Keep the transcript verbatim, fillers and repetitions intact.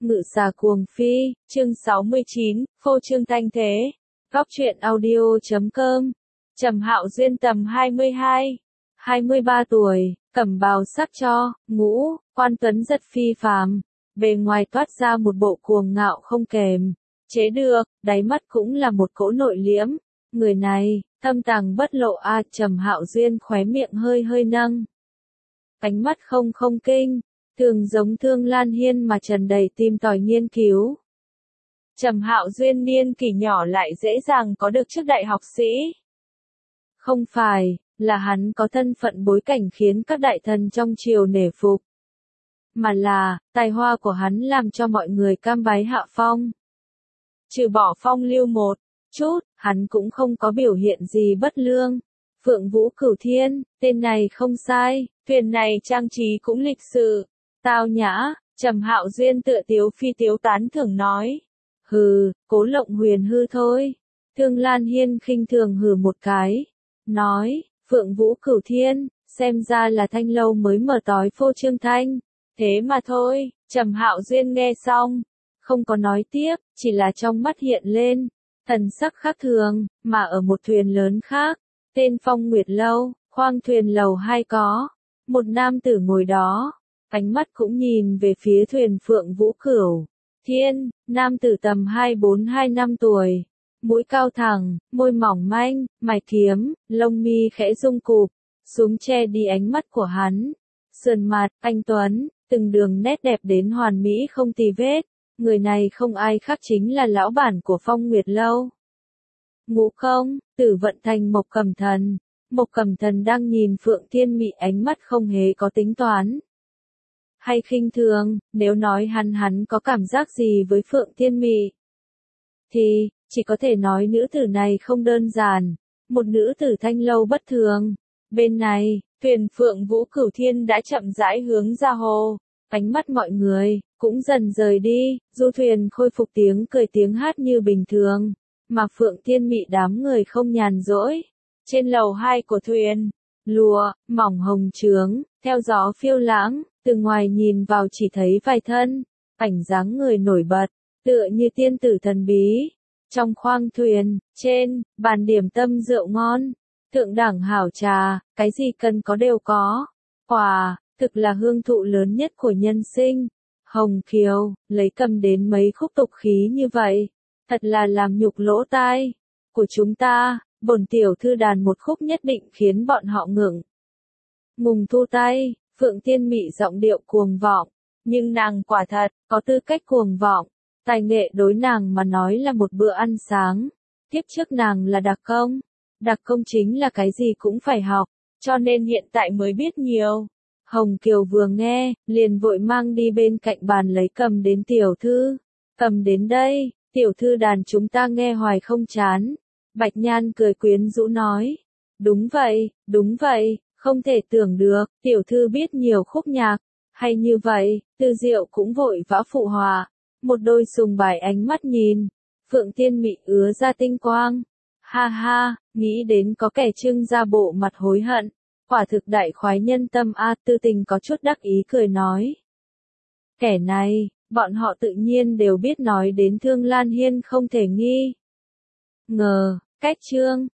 Ngự xà cuồng phi, chương sáu mươi chín, phô trương thanh thế. Góc truyện audio chấm com. Trầm Hạo Duyên tầm hai mươi hai, hai mươi ba tuổi, cẩm bào sắc cho, ngũ, quan tuấn rất phi phàm, bề ngoài toát ra một bộ cuồng ngạo không kềm chế được, đáy mắt cũng là một cỗ nội liễm. Người này, thâm tàng bất lộ a. Trầm Hạo Duyên khóe miệng hơi hơi nâng. Ánh mắt không không kinh, thường giống Thương Lan Hiên mà tràn đầy tim tòi nghiên cứu. Trầm Hạo Duyên niên kỷ nhỏ lại dễ dàng có được chức đại học sĩ. Không phải, là hắn có thân phận bối cảnh khiến các đại thần trong triều nể phục. Mà là, tài hoa của hắn làm cho mọi người cam bái hạ phong. Trừ bỏ phong lưu một chút, hắn cũng không có biểu hiện gì bất lương. Phượng Vũ Cửu Thiên, tên này không sai, thuyền này trang trí cũng lịch sự, tao nhã. Trầm Hạo Duyên tựa tiếu phi tiếu tán thưởng nói. Hừ, Cố Lộng Huyền hư thôi. Thương Lan Hiên khinh thường hừ một cái. Nói, Phượng Vũ Cửu Thiên, xem ra là thanh lâu mới mở tói phô trương thanh. Thế mà thôi, Trầm Hạo Duyên nghe xong, không có nói tiếp, chỉ là trong mắt hiện lên thần sắc khác thường, mà ở một thuyền lớn khác, tên Phong Nguyệt Lâu, khoang thuyền lầu hai có một nam tử ngồi đó, ánh mắt cũng nhìn về phía thuyền Phượng Vũ Cửu Thiên. Nam tử tầm hai bốn hai năm tuổi, mũi cao thẳng, môi mỏng manh, mày kiếm, lông mi khẽ rung cụp xuống che đi ánh mắt của hắn. Sườn mặt, anh tuấn, từng đường nét đẹp đến hoàn mỹ không tì vết. Người này không ai khác chính là lão bản của Phong Nguyệt Lâu. Ngũ Không, Tử Vận Thành Mộc Cẩm Thần. Mộc Cẩm Thần đang nhìn Phượng Thiên Mị ánh mắt không hề có tính toán hay khinh thường. Nếu nói hắn hắn có cảm giác gì với Phượng Thiên Mị, thì chỉ có thể nói nữ tử này không đơn giản, một nữ tử thanh lâu bất thường. Bên này, thuyền Phượng Vũ Cửu Thiên đã chậm rãi hướng ra hồ. Ánh mắt mọi người cũng dần rời đi, du thuyền khôi phục tiếng cười tiếng hát như bình thường, mà Phượng Thiên Mị đám người không nhàn rỗi. Trên lầu hai của thuyền, lụa mỏng hồng trướng theo gió phiêu lãng, từ ngoài nhìn vào chỉ thấy vài thân ảnh dáng người nổi bật, tựa như tiên tử thần bí. Trong khoang thuyền, trên bàn điểm tâm rượu ngon, thượng đẳng hảo trà, cái gì cần có đều có. Quà thực là hương thụ lớn nhất của nhân sinh. Hồng Kiều, lấy cầm đến mấy khúc tục khí như vậy, thật là làm nhục lỗ tai của chúng ta. Bổn tiểu thư đàn một khúc nhất định khiến bọn họ ngưỡng ngùng thu tay. Phượng Thiên Mị giọng điệu cuồng vọng, nhưng nàng quả thật có tư cách cuồng vọng. Tài nghệ đối nàng mà nói là một bữa ăn sáng. Tiếp trước nàng là đặc công, đặc công chính là cái gì cũng phải học, cho nên hiện tại mới biết nhiều. Hồng Kiều vừa nghe, liền vội mang đi bên cạnh bàn lấy cầm đến. Tiểu thư, cầm đến đây, tiểu thư đàn chúng ta nghe hoài không chán. Bạch Nhan cười quyến rũ nói. Đúng vậy, đúng vậy, không thể tưởng được, tiểu thư biết nhiều khúc nhạc hay như vậy. Tư Diệu cũng vội vã phụ họa, một đôi sùng bái ánh mắt nhìn Phượng Thiên Mị ứa ra tinh quang. Ha ha, nghĩ đến có kẻ trưng ra bộ mặt hối hận, quả thực đại khoái nhân tâm a. Tư Tình có chút đắc ý cười nói. Kẻ này, bọn họ tự nhiên đều biết nói đến Thương Lan Hiên không thể nghi ngờ. Cách chương